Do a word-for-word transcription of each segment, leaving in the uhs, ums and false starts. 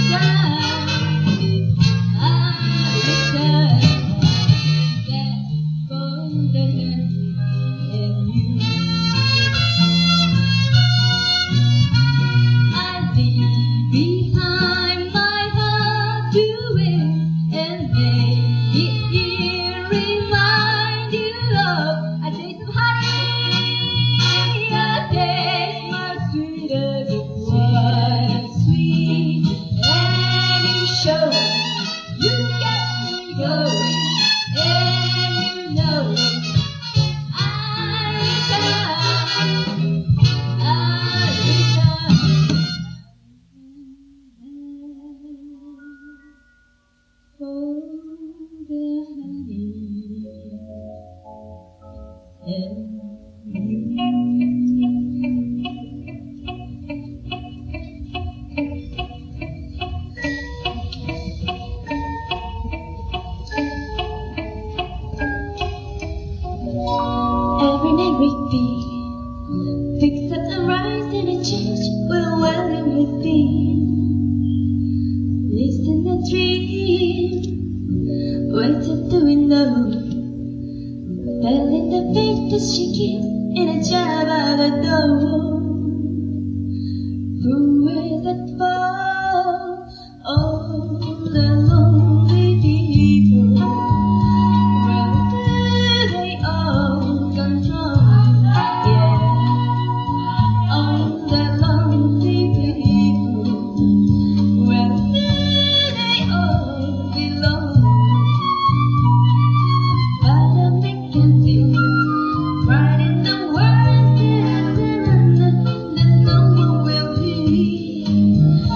Every night we feel fix up the rise and a change will welcome within. Listen the dream, wait at the window. Fell in the face that she kissed in a jar by the door. Who is that for? All the lonely people. Where do they all come from? Yeah, all the lonely people. Where do they all belong? But I make them feel right in the words that I that no one will hear.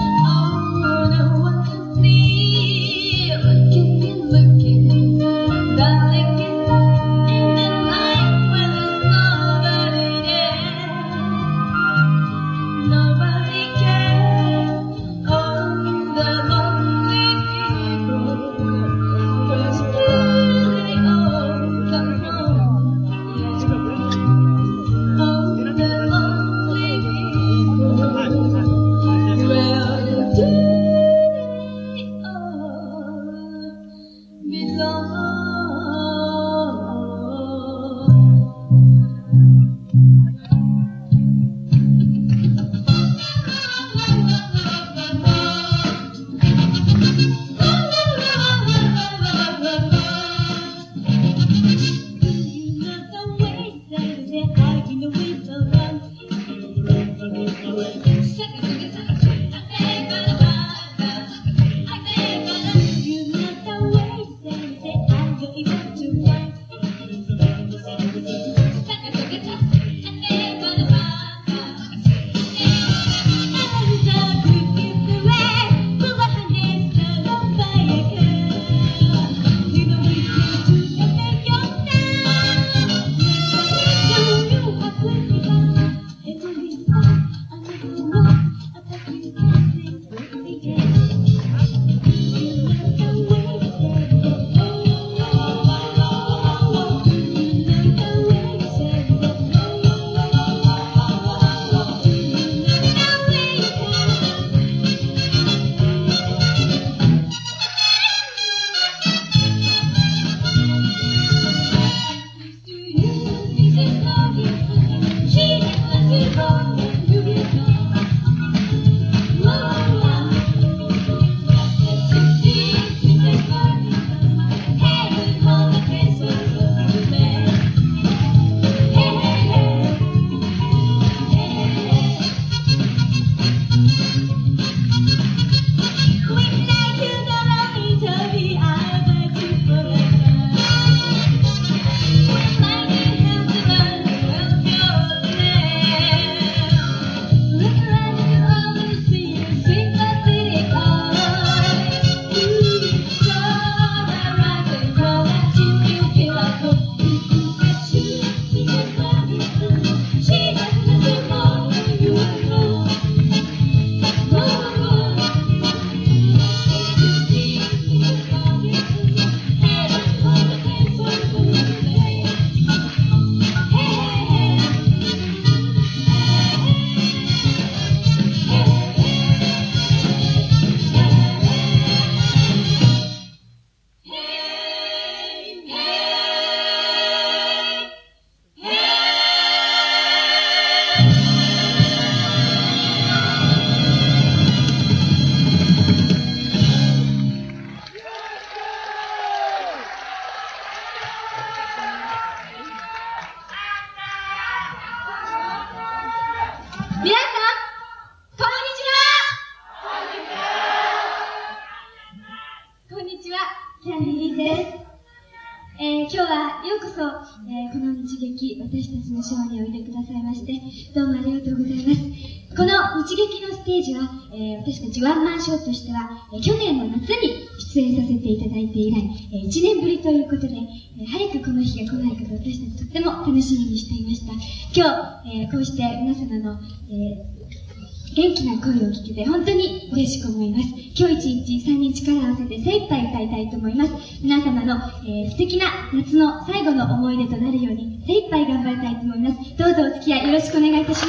キャンディーリーです。えー、今日はようこそ、えー、この日劇、私たちのショーにおいでくださいまして、どうもありがとうございます。この日劇のステージは、えー、私たちワンマンショーとしては、えー、去年の夏に出演させていただいて以来、えー、いちねんぶりということで、えー、早くこの日が来ないかと私たちとっても楽しみにしていました。今日、えー、こうして皆様の、えー元気な声を聞けて本当に嬉しく思います。今日一日さんにん力を合わせて精一杯歌いたいと思います。皆様の、えー、素敵な夏の最後の思い出となるように精一杯頑張りたいと思います。どうぞお付き合いよろしくお願いいたします。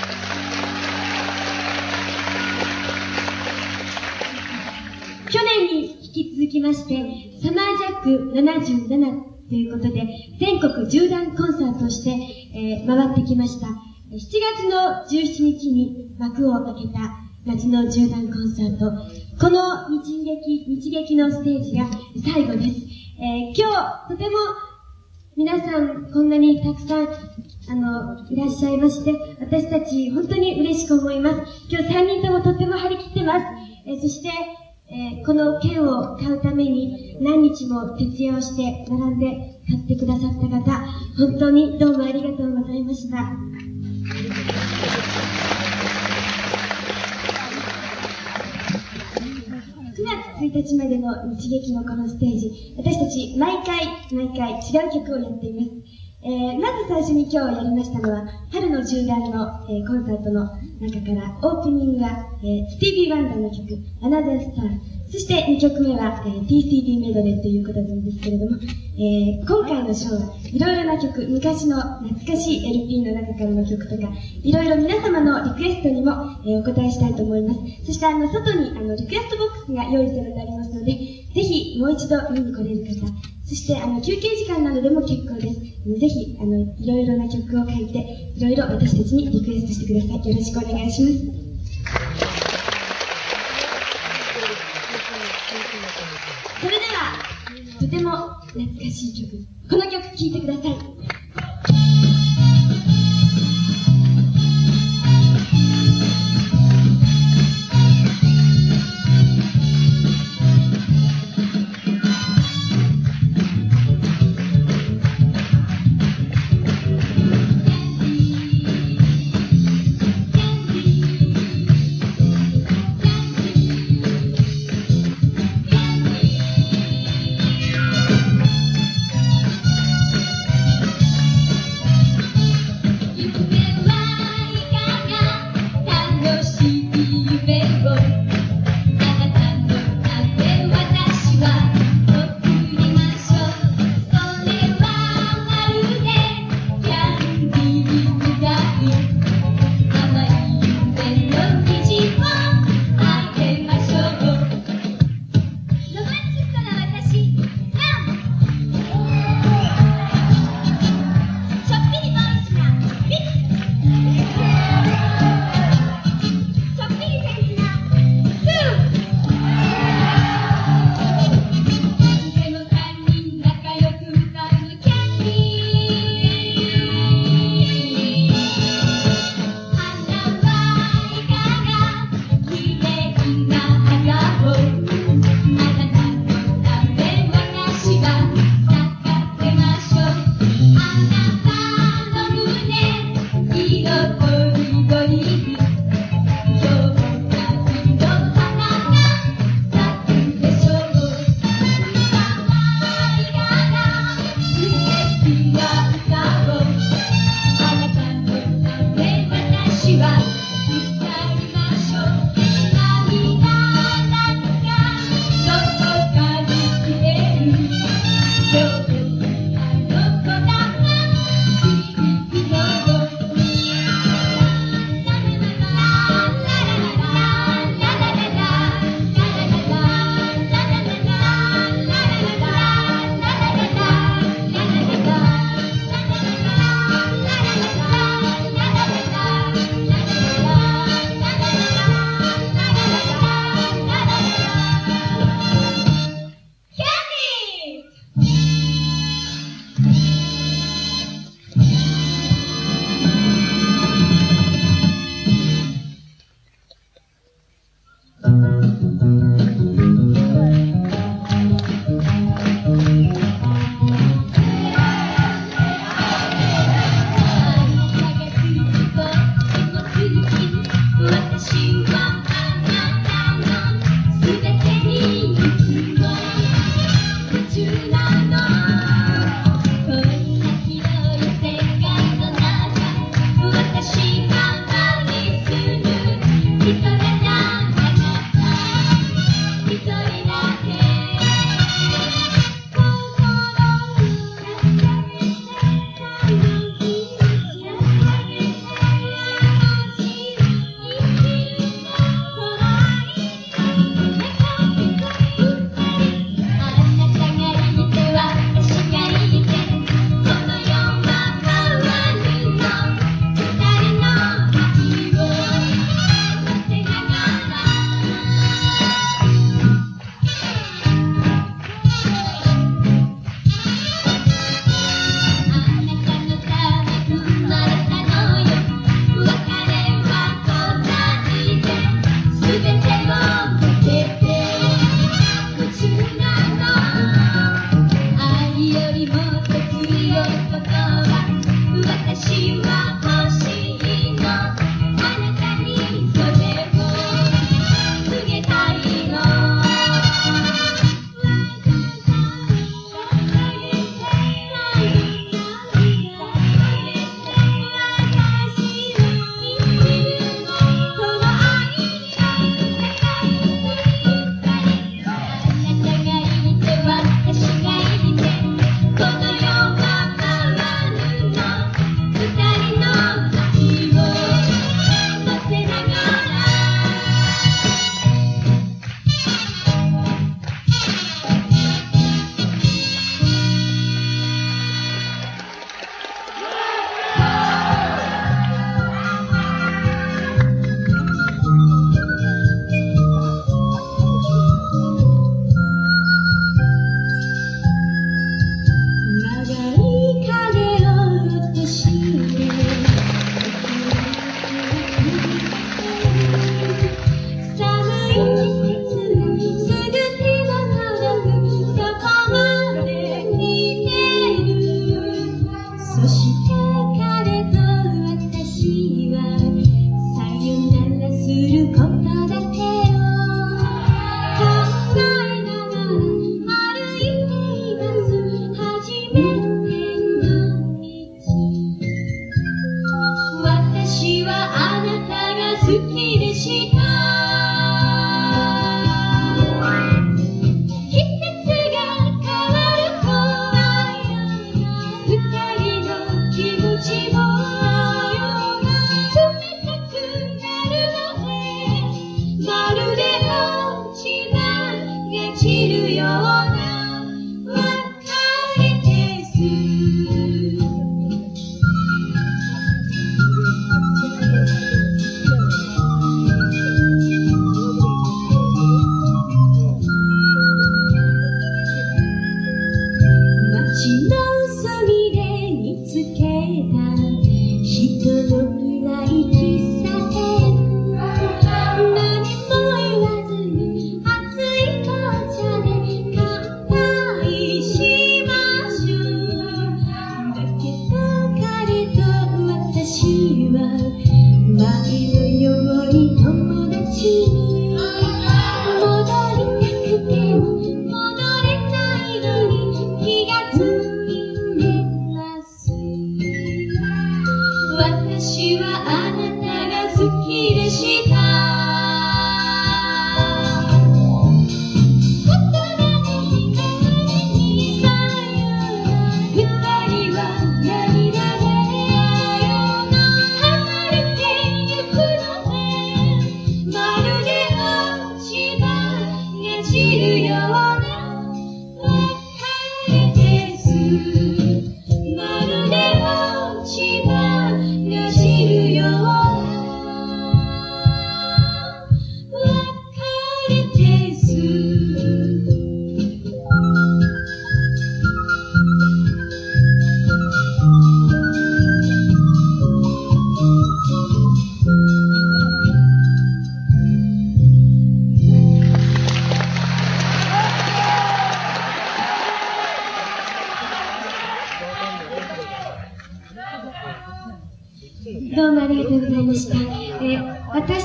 去年に引き続きましてサマージャックななじゅうななということで全国縦断コンサートをして、えー、回ってきました。しちがつのじゅうしちにちに幕を開けた夏の縦断コンサート。この日劇、日劇のステージが最後です。えー、今日とても皆さんこんなにたくさんあのいらっしゃいまして、私たち本当に嬉しく思います。今日さんにんともとても張り切ってます。えー、そして、えー、この券を買うために何日も徹夜をして並んで買ってくださった方、本当にどうもありがとうございました。くがつついたちまでの日劇のこのステージ、私たち毎回毎回違う曲をやっています。えー、まず最初に今日やりましたのは春の縦断の、えー、コンサートの中からオープニングは、えー、スティービー・ワンダーの曲 Another Star、 そしてにきょくめは、えー、ティーシーディー メドレーということなんですけれども、えー、今回のショーはいろいろな曲、昔の懐かしい エルピー の中からの曲とかいろいろ皆様のリクエストにも、えー、お答えしたいと思います。そしてあの外にあのリクエストボックスが用意されてありますので、ぜひもう一度見に来れる方、そしてあの休憩時間などでも結構です。ぜひあのいろいろな曲を書いていろいろ私たちにリクエストしてください。よろしくお願いします。それではとても懐かしい曲、この曲聴いてください。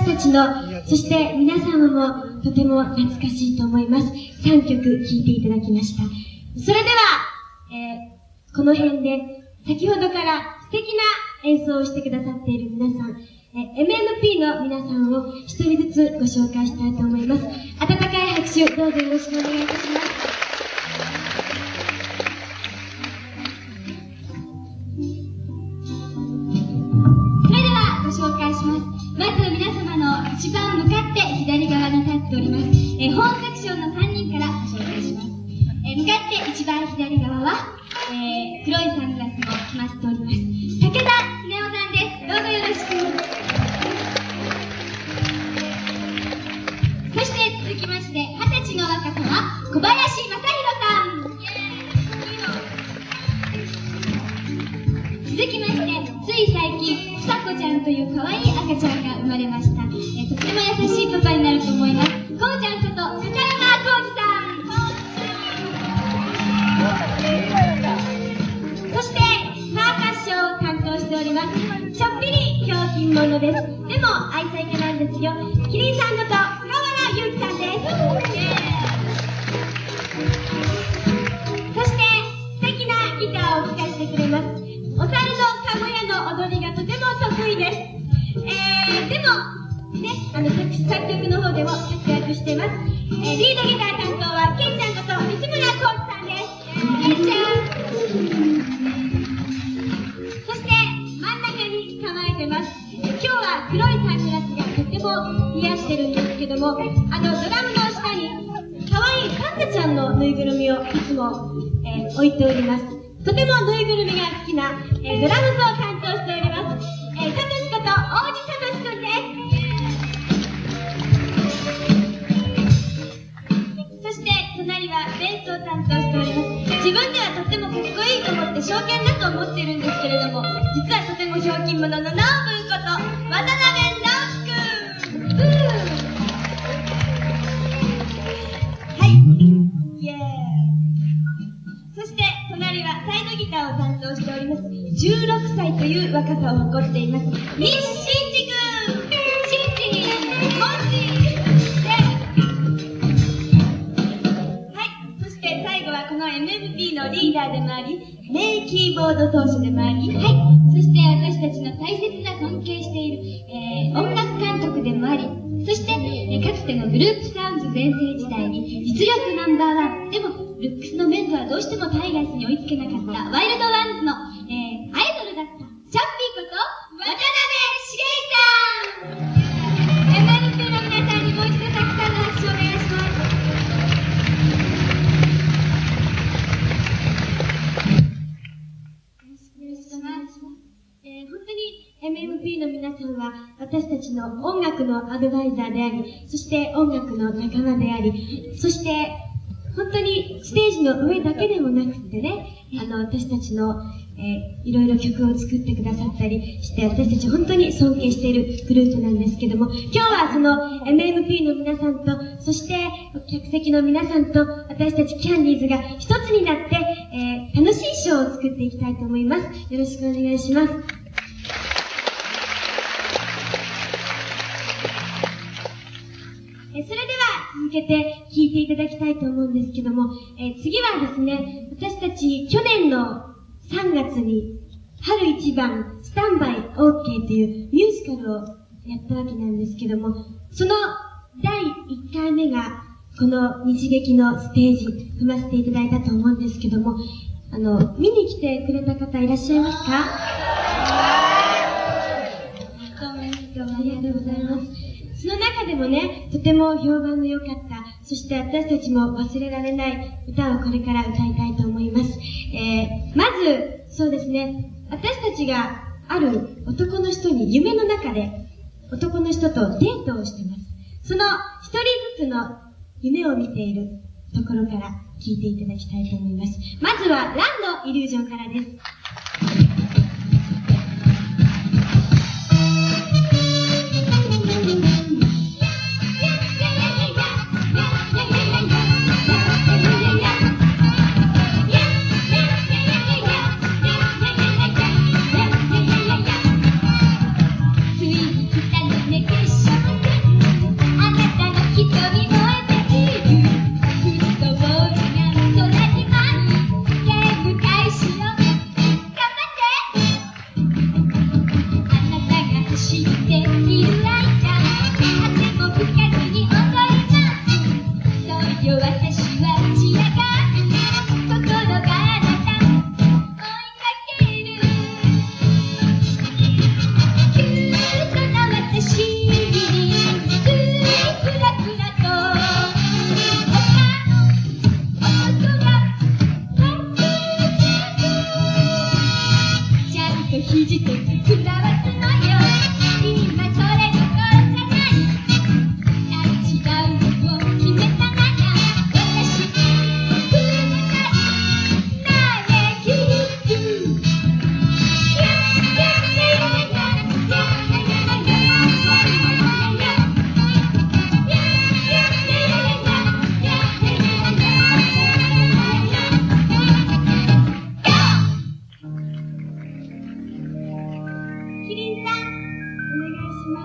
たちの、そして皆様もとても懐かしいと思います。さんきょく聴いていただきました。それでは、えー、この辺で先ほどから素敵な演奏をしてくださっている皆さん、えー、エムエムピー の皆さんを一人ずつご紹介したいと思います。温かい拍手どうぞよろしくお願いいたします。ご紹介します。まず皆様の一番向かって左側に立っております、えー、本作賞のさんにんからご紹介します。えー、向かって一番左側は、えー、黒いサングラスも決まっております。武田恒夫さんです。どうぞよろしく。そして続きまして、二十歳の若さは小林正弘さん。続きまして、つい最近、ふさこちゃんという可愛い赤ちゃんが生まれました。えー、とても優しいパパになると思います。こうちゃんこと、坂山浩二さん。そして、パーカッションを担当しております。ちょっぴりひょうきん者です。でも、愛妻家なんですよ。キリンさんこと、菅原祐希さんです。そして、素敵なギターを聴かせてくれます。お猿のかごやの踊りがとても得意です。えー、でも、ね、あの、作作曲の方でも活躍しています。えー、リードギター担当は、ケンちゃんこと西村浩二さんです。ケンちゃん。そして、真ん中に構えてます。今日は黒いサングラスがとても似合ってるんですけども、あの、ドラムの下に、可愛いパンダちゃんのぬいぐるみをいつも、えー、置いております。とてもぬいぐるみが好きな、えー、ドラムスを担当しております。えー、サトシこと大地サトシくんです。そして、隣はベースを担当しております。自分ではとてもかっこいいと思って、正拳だと思っているんですけれども、実はとてもひょうきん者のノーブンこと、渡辺直樹くん。はい。イエーイ。そして、隣はサイドギターを担当しております。じゅうろくさいという若さを誇っています。西真二くん。シンジ、モンジで。はい。そして最後はこの エムエムピー のリーダーでもあり、名キーボード奏者でもあり、はい。そして私たちの大切な尊敬している、えー、音楽監督でもあり、そして、えー、かつてのグループサウンズ全盛時代に実力ナンバーワン。でも、ルックスの面ではどうしてもタイガースに追いつけなかったワイルドワンズの、えー、アイドルだったチャッピーこと渡辺茂さん。エムエムピー の皆さんにもう一度たくさんの拍手をお願いします。よろしくお願いします。えー、本当に エムエムピー の皆さんは私たちの音楽のアドバイザーであり、そして音楽の仲間であり、そして本当にステージの上だけでもなくてね、あの、私たちの、えー、いろいろ曲を作ってくださったりして、私たち本当に尊敬しているグループなんですけども、今日はその エムエムピー の皆さんと、そして客席の皆さんと、私たちキャンディーズが一つになって、えー、楽しいショーを作っていきたいと思います。よろしくお願いします。それでは続けて聴いていただきたいと思うんですけども、えー、次はですね、私たち去年のさんがつに春一番スタンバイ オーケー というミュージカルをやったわけなんですけども、そのだいいっかいめがこの日劇のステージ踏ませていただいたと思うんですけども、あの、見に来てくれた方いらっしゃいますか？どうもありがとうございます。その中でもね、とても評判の良かった、そして私たちも忘れられない歌をこれから歌いたいと思います。えー、まず、そうですね、私たちがある男の人に夢の中で男の人とデートをしてます。その一人ずつの夢を見ているところから聴いていただきたいと思います。まずはランのイリュージョンからです。ついに来たのね決勝よ私は打ち上がる心があなた追いかけるキュートな私にクラクラと他の音が入っていくちゃんと肘とくらわすのよ今それどころじゃない違うのを決めたなら私にくれない嘆きるキリンさん、お願いします。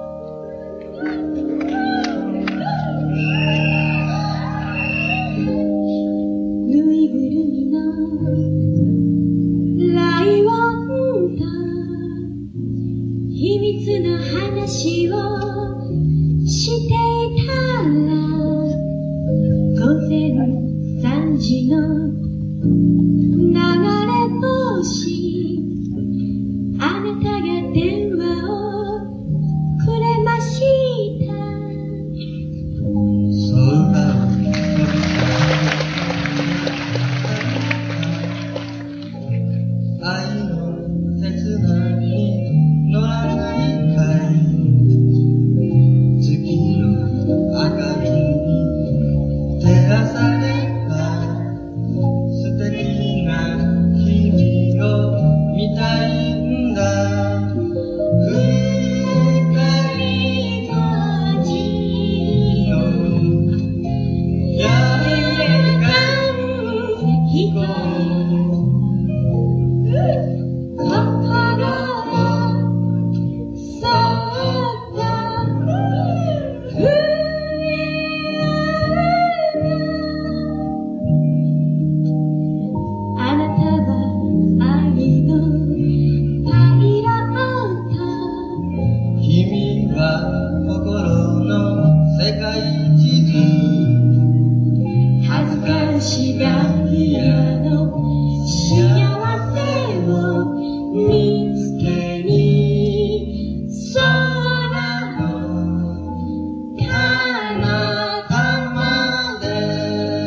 ぬいぐるみのライオンと秘密の話をしていたら午前三時の流れ星あなたが電話をくれました愛の切ない乗らないかい月の明かりに照らされた素敵な君を見たいんだ二人の地のやが飛行しがり屋の幸せを見つけに空の彼方まで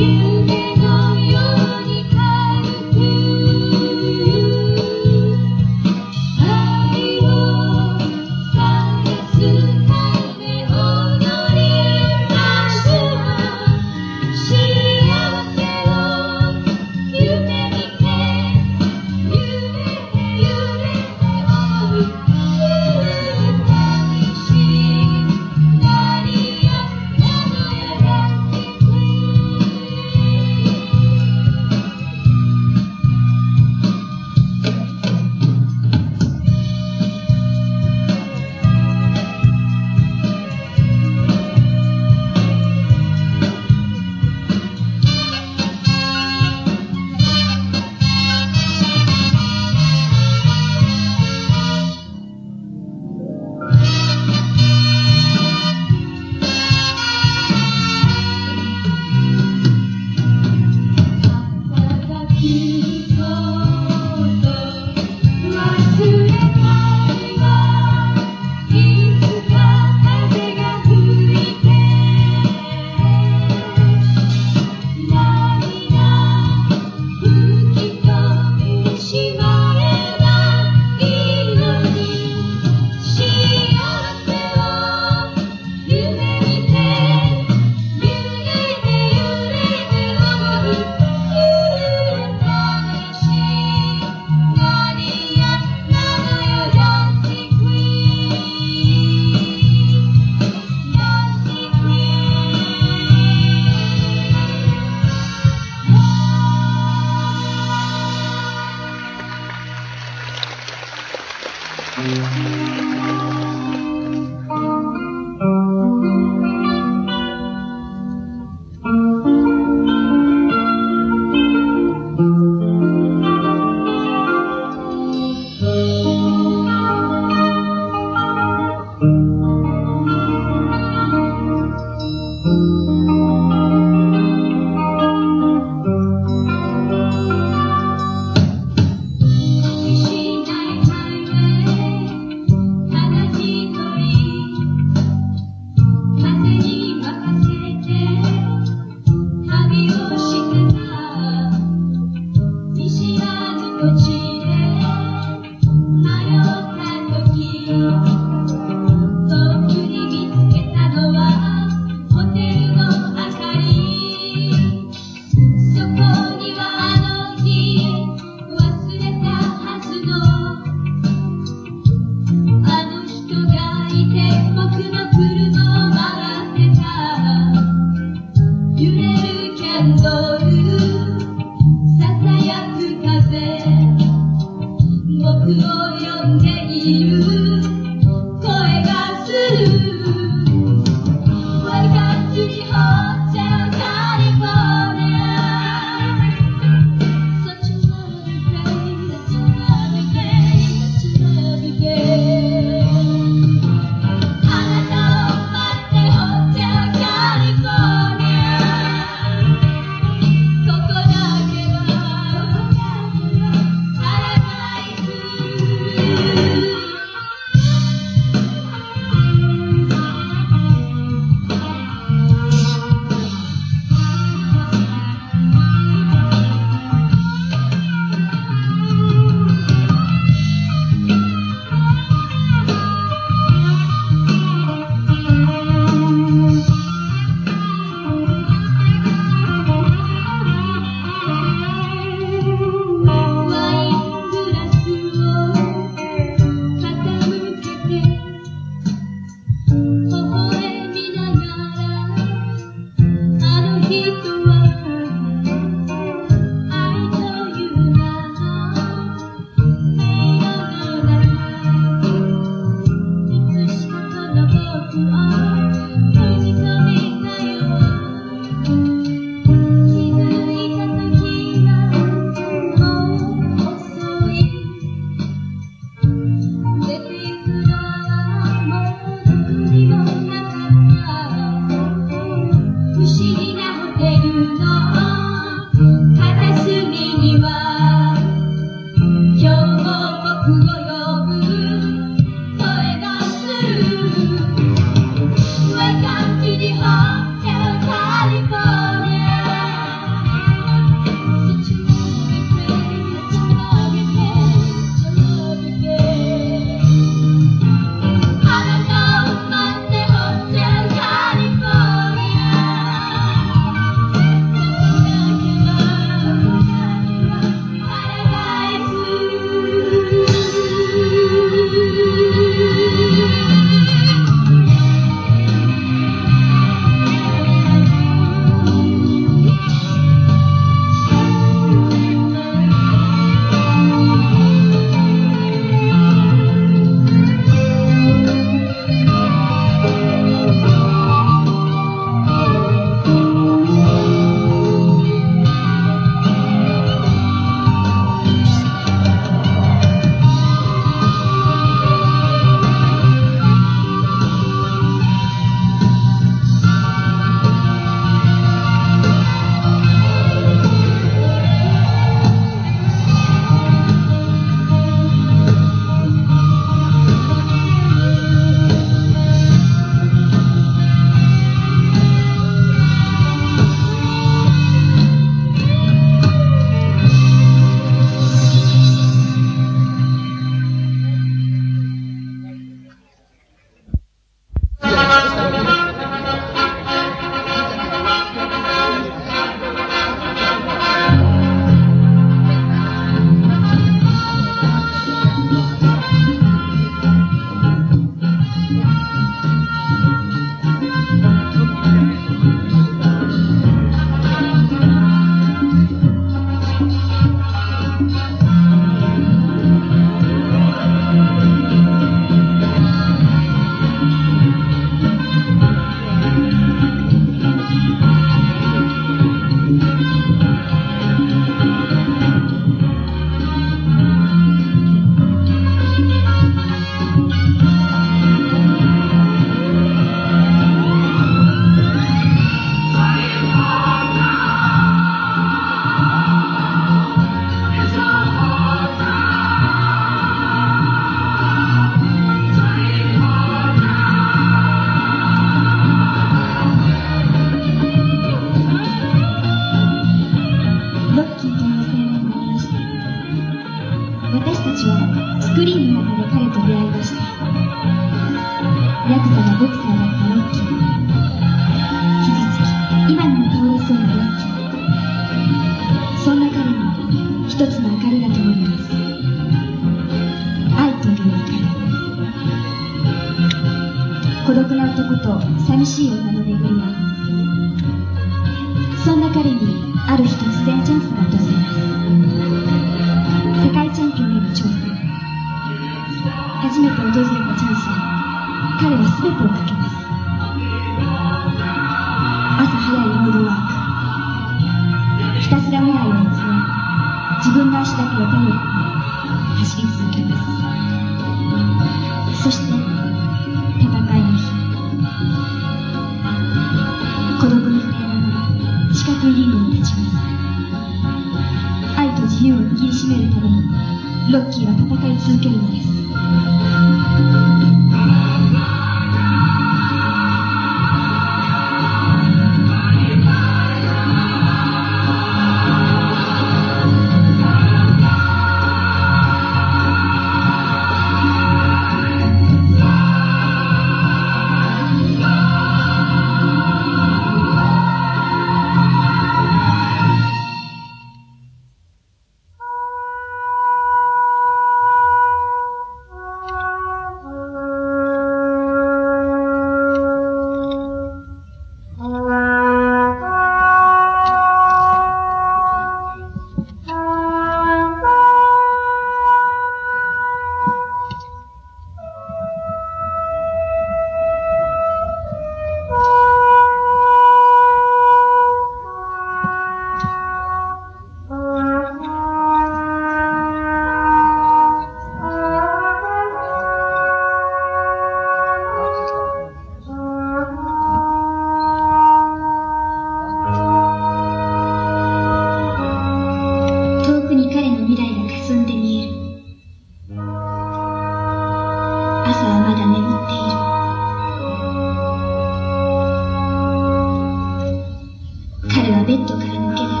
ットから抜け出す。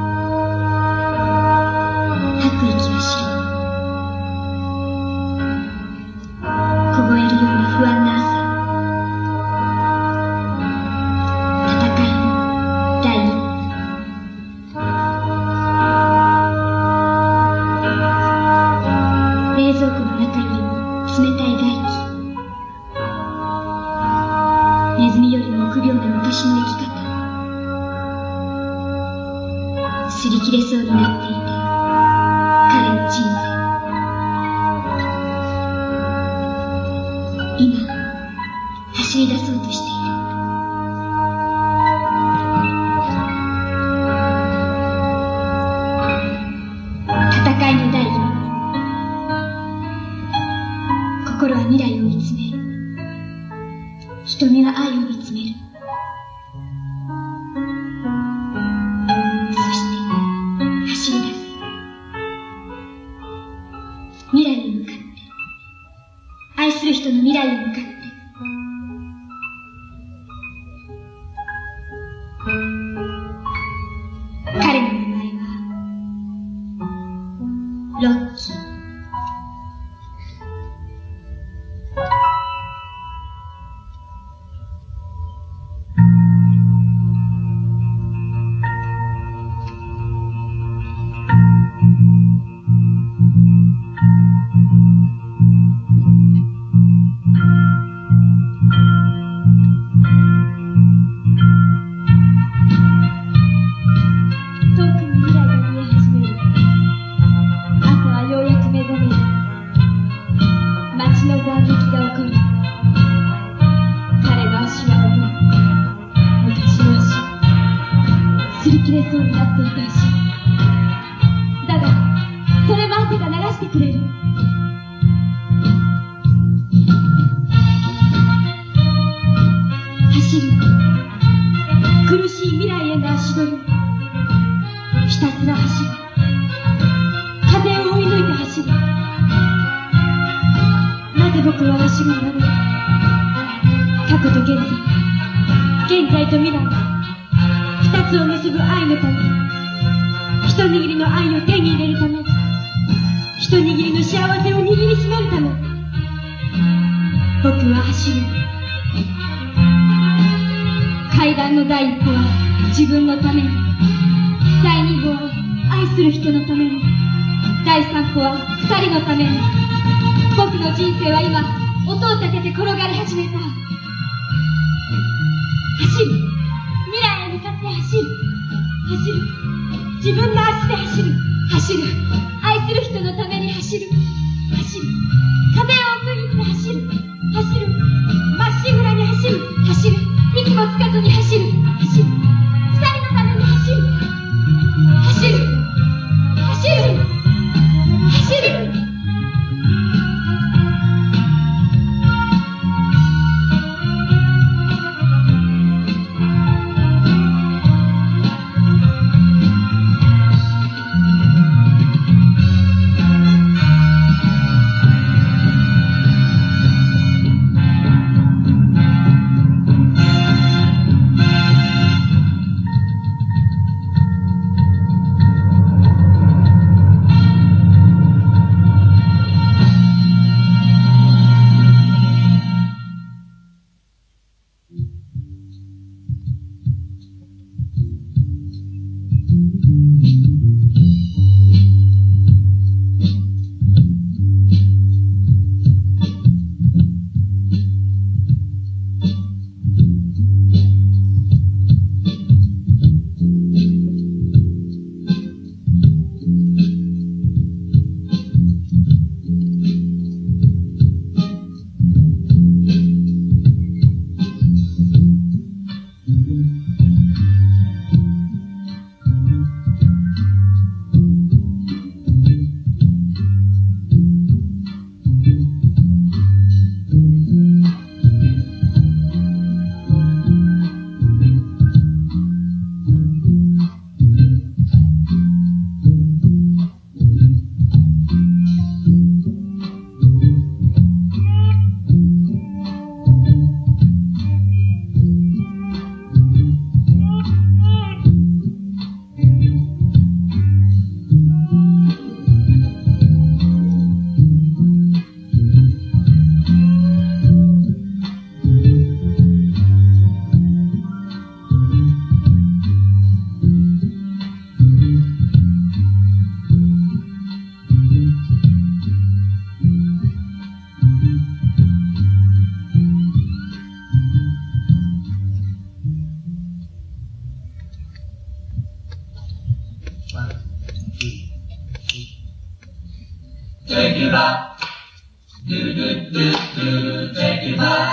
吐く息をしろ。凍えるような不安な朝。戦いの第一歩。冷蔵庫の中よりも冷たい外気。ネズミよりも臆病な昔の生き方。擦り切れそうになっていた彼の人生。今走り出そうとしている。戦いの第一歩。心は未来を見つめ、瞳は愛を見つめる。そして走り出す。未来に向かって、愛する人の未来に向かって。彼の名前はロッキー。擦り切れそうになっていた足。だが、それも汗が流してくれる。走る。苦しい未来への足取り。ひたすら走る。風を追い抜いて走る。なぜ僕は走るのだろう。過去と現在、現在と未来。二つを結ぶ愛のため、一握りの愛を手に入れるため、一握りの幸せを握りしめるため、僕は走る。階段の第一歩は自分のために、第二歩は愛する人のために、第三歩は二人のために。僕の人生は今、音を立てて転がり始めた。走る。未来へ向かって走る。走る。自分の足で走る。走る。愛する人のために走る。走る。風を送りに走る。走る。まっしぐらに走る。走る。息もつかずに走る。走る。二人のために走る。走る。走る。走る。 take you back. Do do do do, take you back.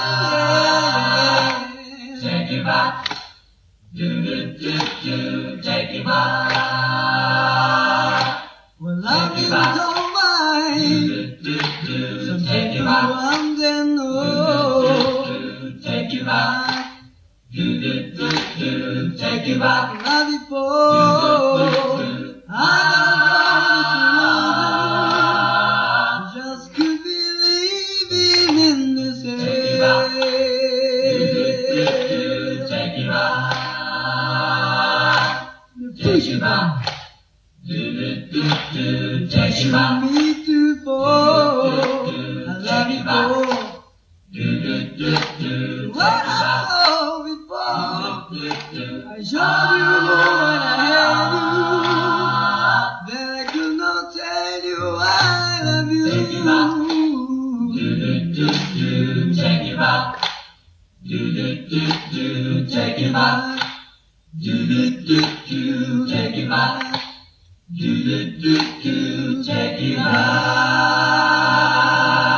Take you back. Do do do do, take you back. Well, love you don't mind. Do do do, Some take you people back. I'm then know. Take you back. Do do do do, take you back. Love you for. I just could be living in this Take you back. air. Take you back. Take you back. Do do do do, take you back. Me to fall. I love you for. Do do do do, What take you back. I saw before. Do do. I showed you more when I had you. Then I could not tell you I love you. Take you back. Do do do do, take you back. Do do do do, take you back. Do do do do, take you back. Do do do do, take you back.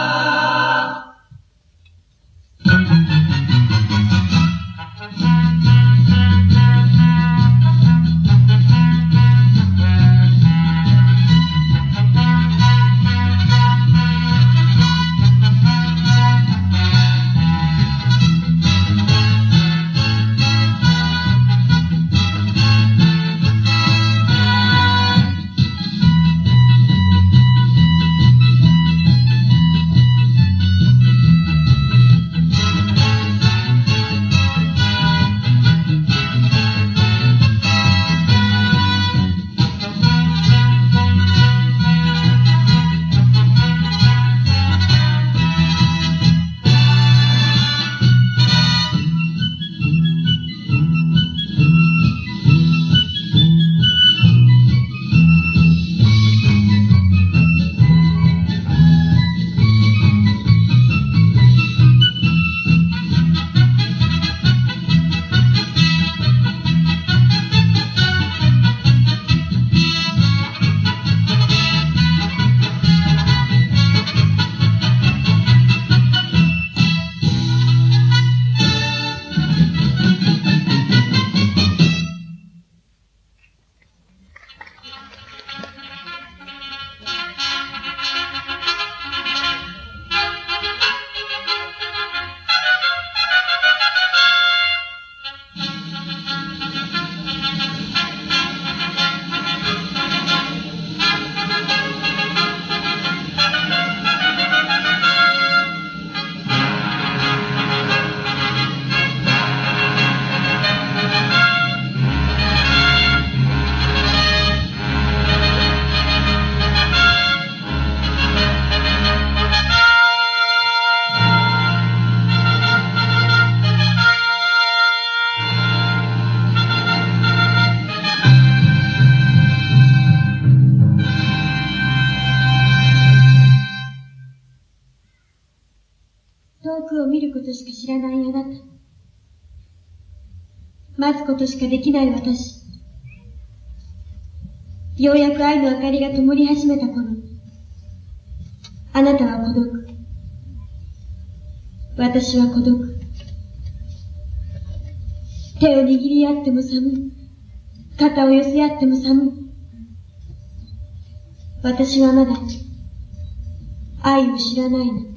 遠くを見ることしか知らないあなた。待つことしかできない私。ようやく愛の明かりが灯り始めた頃、あなたは孤独。私は孤独。手を握り合っても寒い。肩を寄せ合っても寒い。私はまだ愛を知らないの。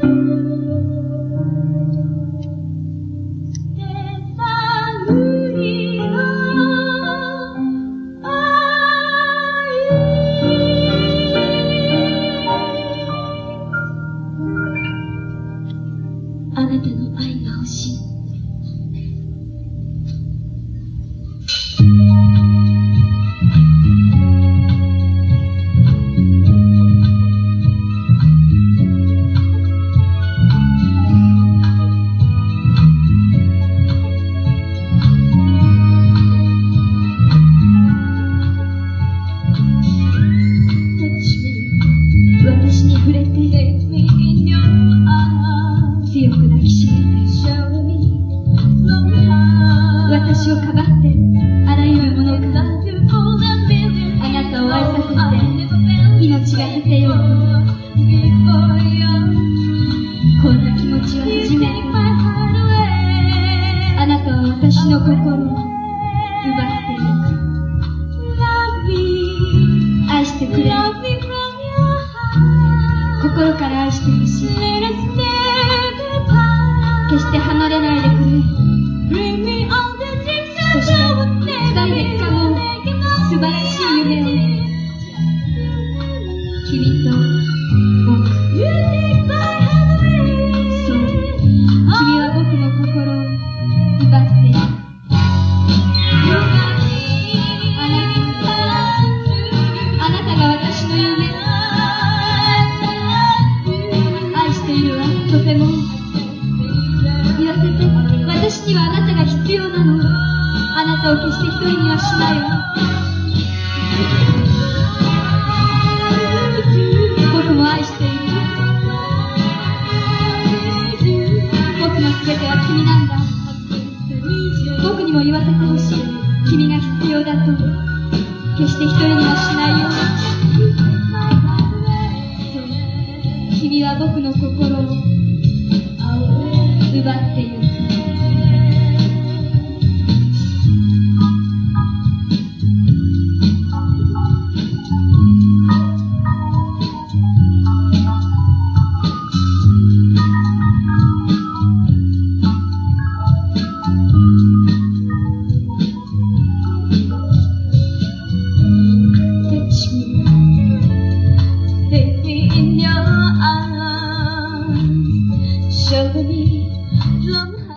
あなたの愛が欲しい。私に触れて強く抱きしめて私をかばってあらゆるものからあなたを愛させて命が果てようとこんな気持ちは初めてあなたは私の心を奪ってゆく愛してくれる心から愛してほしい決して離れないでくれそして二人で掴もう素晴らしい夢を君と僕そう君は僕の心を奪っているあなたあなたが私の夢愛しているわとても言わせて私にはあなたが必要なのあなたを決して一人にはしないわ僕も愛している僕の全ては君なんだ僕にも言わせてほしい君が必要だと決して一人にはしないよそう君は僕の心を奪っている